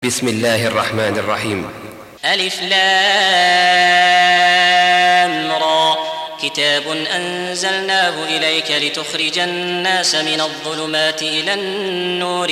بسم الله الرحمن الرحيم. ألف لام را. كتاب أنزلناه إليك لتخرج الناس من الظلمات إلى النور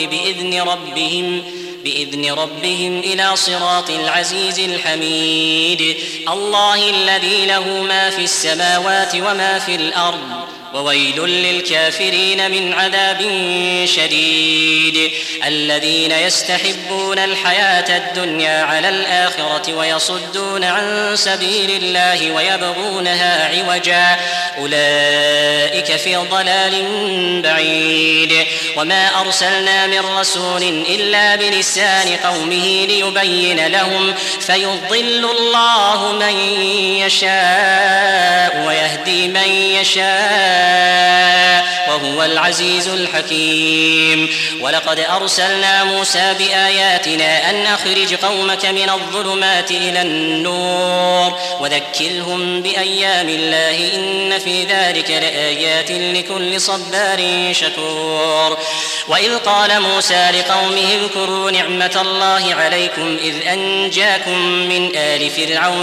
بإذن ربهم إلى صراط العزيز الحميد. الله الذي له ما في السماوات وما في الأرض، وويل للكافرين من عذاب شديد. الذين يستحبون الحياة الدنيا على الآخرة ويصدون عن سبيل الله ويبغونها عوجا، أولئك في ضلال بعيد. وما أرسلنا من رسول إلا بلسان قومه ليبين لهم، فيضل الله من يشاء ويهدي من يشاء، وهو العزيز الحكيم. ولقد أرسلنا موسى بآياتنا أن أخرج قومك من الظلمات إلى النور وذكرهم بأيام الله، إن في ذلك لآيات لكل صبار شكور. وإذ قال موسى لقومه اذكروا نعمة الله عليكم إذ أنجاكم من آل فرعون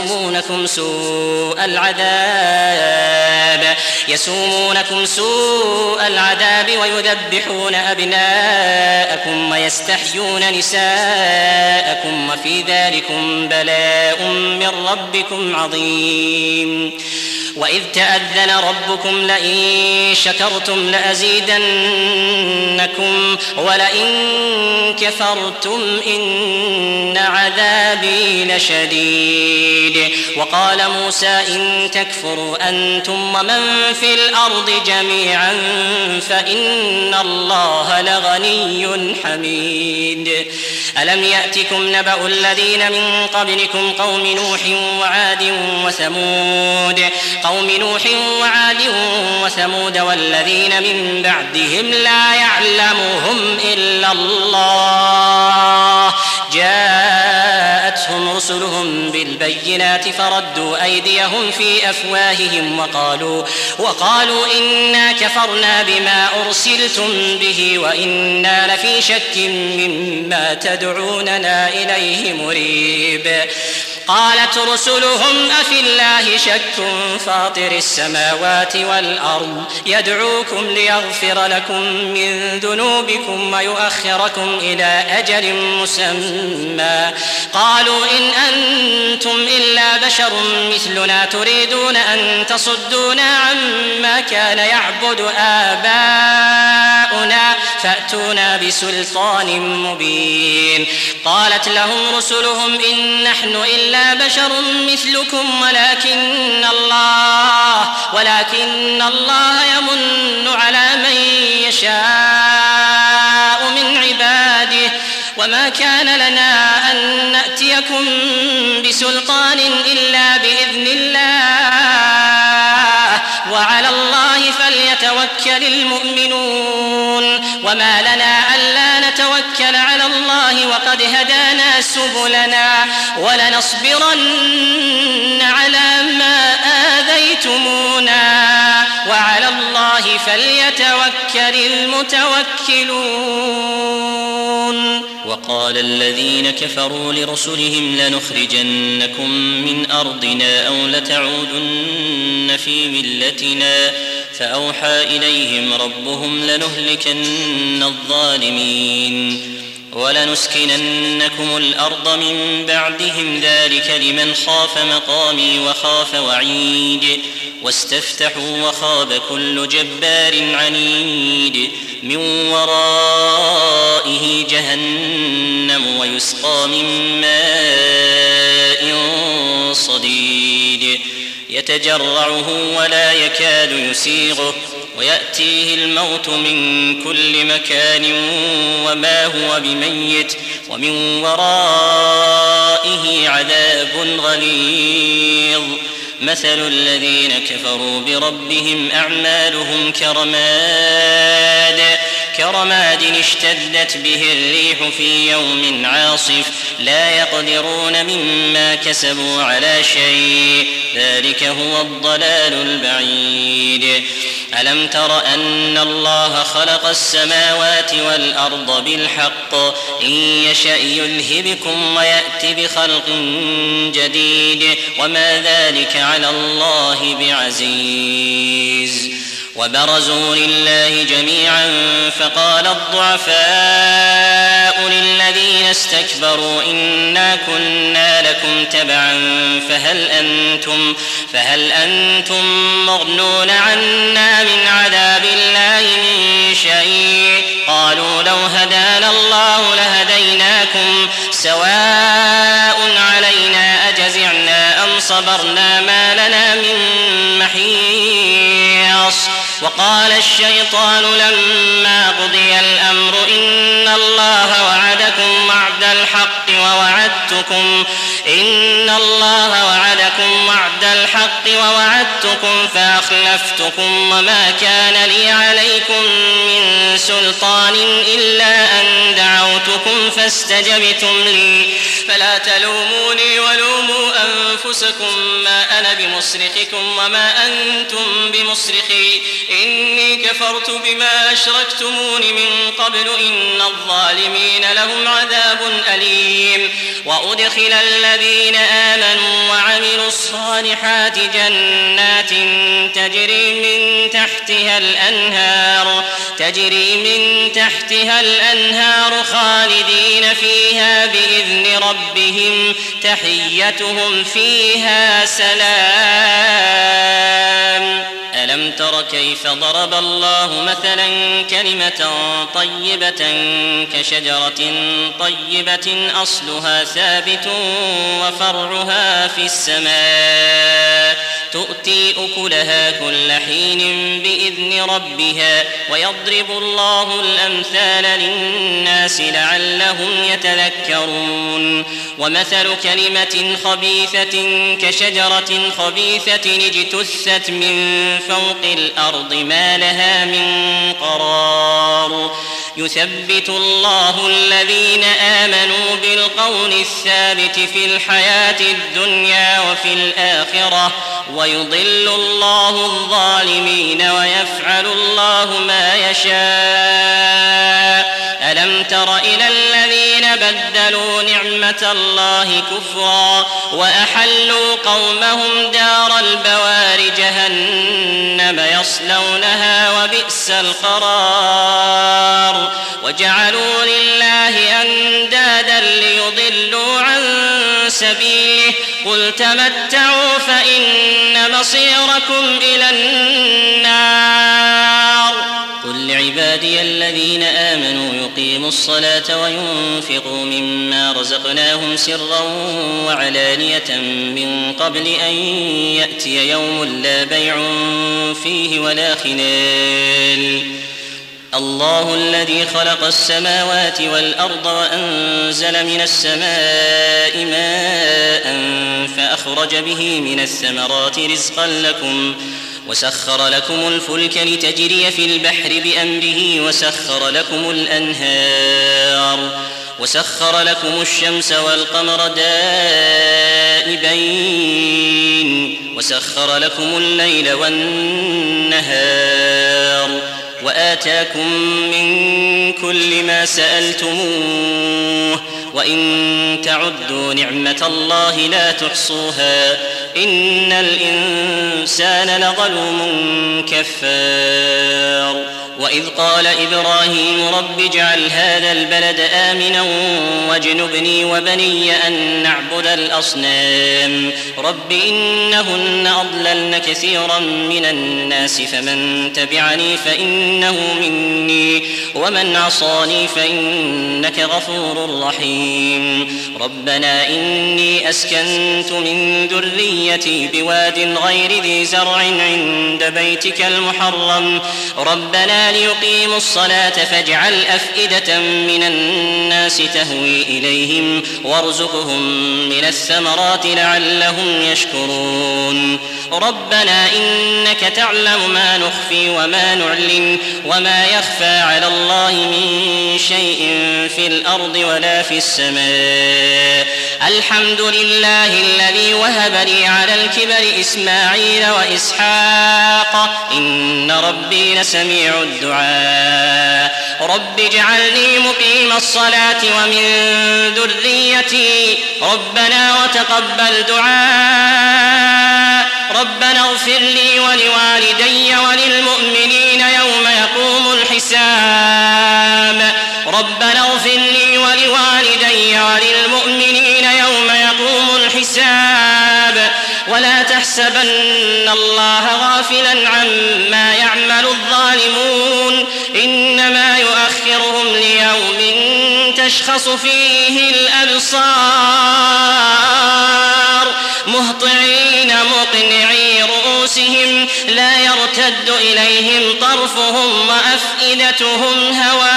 يسومونكم سوء العذاب ويذبحون أبناءكم ويستحيون نساءكم، وفي ذلكم بلاء من ربكم عظيم. وإذ تأذن ربكم لئن شكرتم لأزيدنكم ولئن كفرتم إن عذابي لشديد. وقال موسى إن تكفروا أنتم ومن في الأرض جميعا فإن الله لغني حميد. ألم يأتكم نبأ الذين من قبلكم قوم نوح وعاد وثمود والذين من بعدهم لا يعلمهم إلا الله، جاءتهم رسلهم بالبينات فردوا أيديهم في أفواههم وقالوا إنا كفرنا بما أرسلتم به وإنا لفي شك مما تدعوننا إليه مريب. قالت رسلهم أفي الله شك فاطر السماوات والأرض يدعوكم ليغفر لكم من ذنوبكم ويؤخركم إلى أجل مسمى، قالوا إن أنتم إلا بشر مثلنا تريدون أن تصدونا عما كان يعبد آباؤنا فأتونا بسلطان مبين. قالت لهم رسلهم إن نحن إلا بشر مثلكم ولكن الله يمن على من يشاء من عباده، وما كان لنا أن نأتيكم بسلطان إلا بإذن الله، وعلى الله فليتوكل المؤمنون. وما لنا ألا نتوكل على الله وقد هدانا سبلنا ولنصبرن على ما آذيتمونا وعلى الله فليتوكل المتوكلون. وقال الذين كفروا لرسلهم لنخرجنكم من أرضنا أو لتعودن في ملتنا، فأوحى إليهم ربهم لنهلكن الظالمين ولنسكننكم الأرض من بعدهم، ذلك لمن خاف مقامي وخاف وعيد. واستفتحوا وخاب كل جبار عنيد، من ورائه جهنم ويسقى من ماء صديد يتجرعه ولا يكاد يسيغه، ويأتيه الموت من كل مكان وما هو بميت، ومن ورائه عذاب غليظ. مثل الذين كفروا بربهم أعمالهم كرماد اشتدت به الريح في يوم عاصف، لا يقدرون مما كسبوا على شيء، ذلك هو الضلال البعيد. ألم تر أن الله خلق السماوات والأرض بالحق إن يشأ يذهبكم ويأتي بخلق جديد وما ذلك على الله بعزيز وبرزوا لله جميعا فقال الضعفاء للذين استكبروا إنا كنا لكم تبعا فهل أنتم مغنون عنا من عذاب الله من شيء قالوا لو هدانا الله لهديناكم سواء علينا أجزعنا أم صبرنا ما لنا من محيص وقال الشيطان لما قضي الأمر إن الله وعدكم وعد الحق ووعدتكم فأخلفتكم وما كان لي عليكم من سلطان إلا أن دعوتكم فاستجبتم لي فلا تلوموني ولوموا أنفسكم ما أنا بمصرخكم وما أنتم بمصرخي إني كفرت بما أشركتمون من قبل إن الظالمين لهم عذاب أليم وأدخل الذين آمنوا وعملوا الصالحات جنات تجري من تحتها الأنهار خالدين فيها بإذن ربهم تحيتهم فيها سلام ألم تر كيف ضرب الله مثلا كلمة طيبة كشجرة طيبة أصلها ثابت وفرعها في السماء تؤتي أكلها كل حين بإذن ربها ويضرب الله الأمثال للناس لعلهم يتذكرون ومثل كلمة خبيثة كشجرة خبيثة اجتثت من فوق الأرض ما لها من قرار يثبت الله الذين آمنوا بالقول الثابت في الحياة الدنيا وفي الآخرة ويضل الله الظالمين ويفعل الله ما يشاء ألم تر إلى الذين بدلوا نعمة الله كفرا وأحلوا قومهم دار البوار جهنم يصلونها وبئس القرار وجعلوا لله أندادا ليضلوا عن سبيله قل تمتعوا فإن مصيركم إلى النار قل لعبادي الذين آمنوا يقيموا الصلاة وينفقوا مما رزقناهم سرا وعلانية من قبل أن يأتي يوم لا بيع فيه ولا خلال الله الذي خلق السماوات والأرض وأنزل من السماء ماء فأخرج به من الثمرات رزقا لكم وسخر لكم الفلك لتجري في البحر بأمره وسخر لكم الأنهار وسخر لكم الشمس والقمر دائبين وسخر لكم الليل والنهار وآتاكم من كل ما سألتموه وإن تعدوا نعمة الله لا تحصوها إن الإنسان لظلوم كفار وإذ قال إبراهيم رب اجعل هذا البلد آمنا واجنبني وبني أن نعبد الأصنام رب إنهن أضللن كثيرا من الناس فمن تبعني فإنه مني ومن عصاني فإنك غفور رحيم ربنا إني أسكنت من ذريتي بواد غير ذي زرع عند بيتك المحرم ربنا ليقيموا الصلاة فاجعل أفئدة من الناس تهوي إليهم وارزقهم من الثمرات لعلهم يشكرون ربنا إنك تعلم ما نخفي وما نعلن وما يخفى على الله من شيء في الأرض ولا في السماء الحمد لله الذي وهب لي على الكبر إسماعيل وإسحاق إن ربي لسميع الدعاء رب اجعلني مقيم الصلاة ومن ذريتي ربنا وتقبل دعاء ربنا اغفر لي ولوالدي وللمؤمنين يوم يقوم الحساب ربنا اغفر لي ولوالدي وللمؤمنين يوم يقوم الحساب ولا تحسبن الله غافلا عما يعمل الظالمون إنما يؤخرهم ليوم تشخص فيه الأبصار مهطعين مقنعي رؤوسهم لا يرتد إليهم طرفهم وأفئدتهم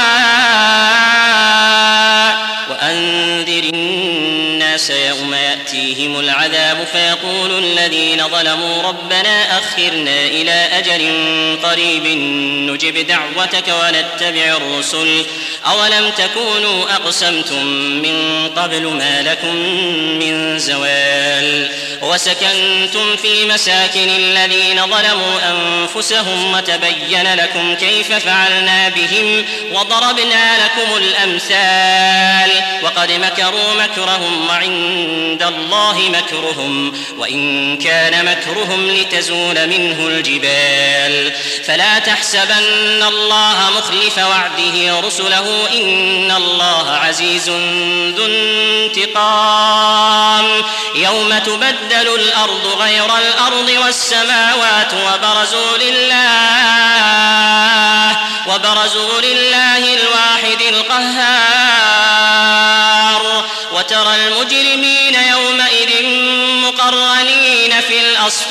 هواء وأنذر الناس يوم يأتيهم العذاب فيقول الذين ظلموا ربنا أخرنا إلى أجل قريب نجب دعوتك ونتبع الرسل أولم تكونوا أقسمتم من قبل ما لكم من زوال وسكنتم في مساكن الذين ظلموا أنفسهم وتبين لكم كيف فعلنا بهم وضربنا لكم الأمثال وقد مكروا مكرهم وعند الله مكرهم وإن كان مكرهم لتزول منه الجبال فلا تحسبن الله مخلف وعده رسله إن الله عزيز ذو انتقام يوم تبدل الأرض غير الأرض والسماوات وبرزوا لله الواحد القهار وترى المجرمين يومئذ مقرنين في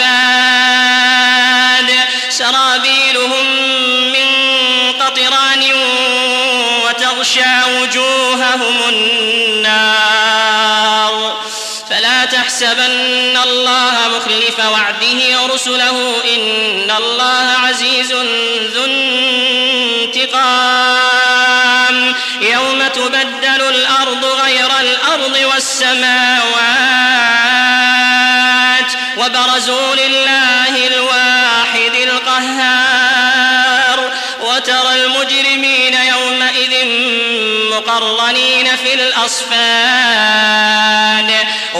الأصفاد سرابيلهم من قطران وتغشى وجوههم النار فلا تحسبن الله مخلف وعده رسله إن الله عزيز ذو انتقام يوم تبدل الأرض غير الأرض والسماوات وبرزوا لله الواحد القهار وترى المجرمين يومئذ مقرنين في الأصفاد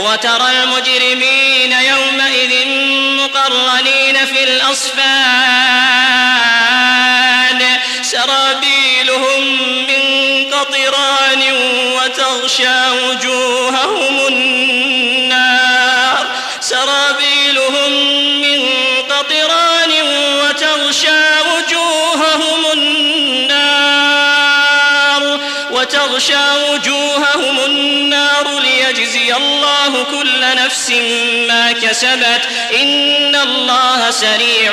سرابيلهم من قطران وتغشى وجوههم النار ليجزي الله كل نفس ما كسبت إن الله سريع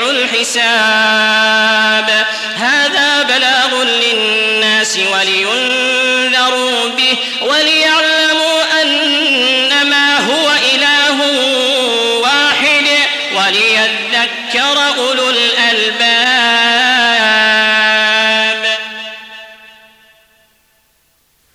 الحساب هذا بلاغ للناس ولينذروا به وليعلموا أنما هو إله واحد وليذكر أولو الألباب